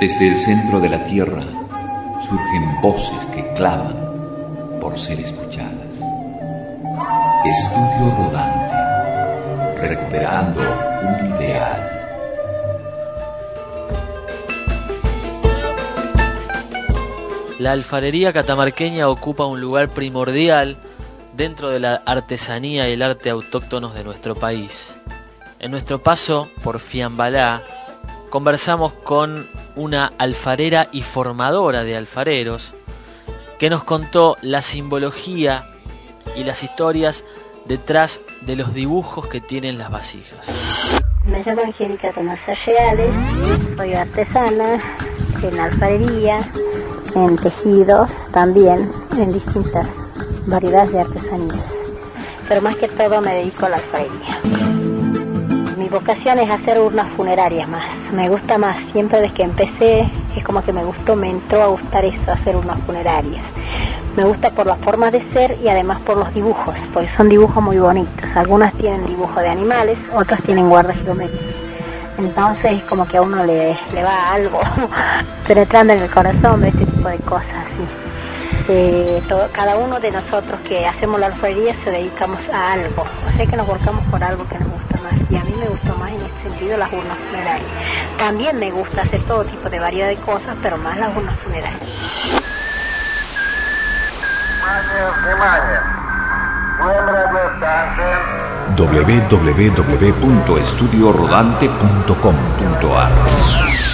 Desde el centro de la tierra surgen voces que claman por ser escuchadas. Estudio Rodante, recuperando un ideal. La alfarería catamarqueña ocupa un lugar primordial dentro de la artesanía y el arte autóctonos de nuestro país. En nuestro paso por Fiambalá, conversamos con una alfarera y formadora de alfareros que nos contó la simbología y las historias detrás de los dibujos que tienen las vasijas. Me llamo Angélica Tomás Reales, soy artesana en alfarería, en tejidos, también en distintas variedades de artesanías, pero más que todo me dedico a la alfarería. Mi vocación es hacer urnas funerarias más, me gusta más, siempre desde que empecé es como que me entró a gustar eso, hacer urnas funerarias. Me gusta por las formas de ser y además por los dibujos, porque son dibujos muy bonitos, algunas tienen dibujo de animales, otras tienen guardas geométricas. Entonces es como que a uno le va algo penetrando en el corazón de este tipo de cosas así. Cada uno de nosotros que hacemos la alfarería se dedicamos a algo, o sea que nos volcamos por algo que nos gusta más, y a mí me gustó más en este sentido las urnas funerarias. También me gusta hacer todo tipo de variedad de cosas, pero más las urnas funerarias. www.estudiorodante.com.ar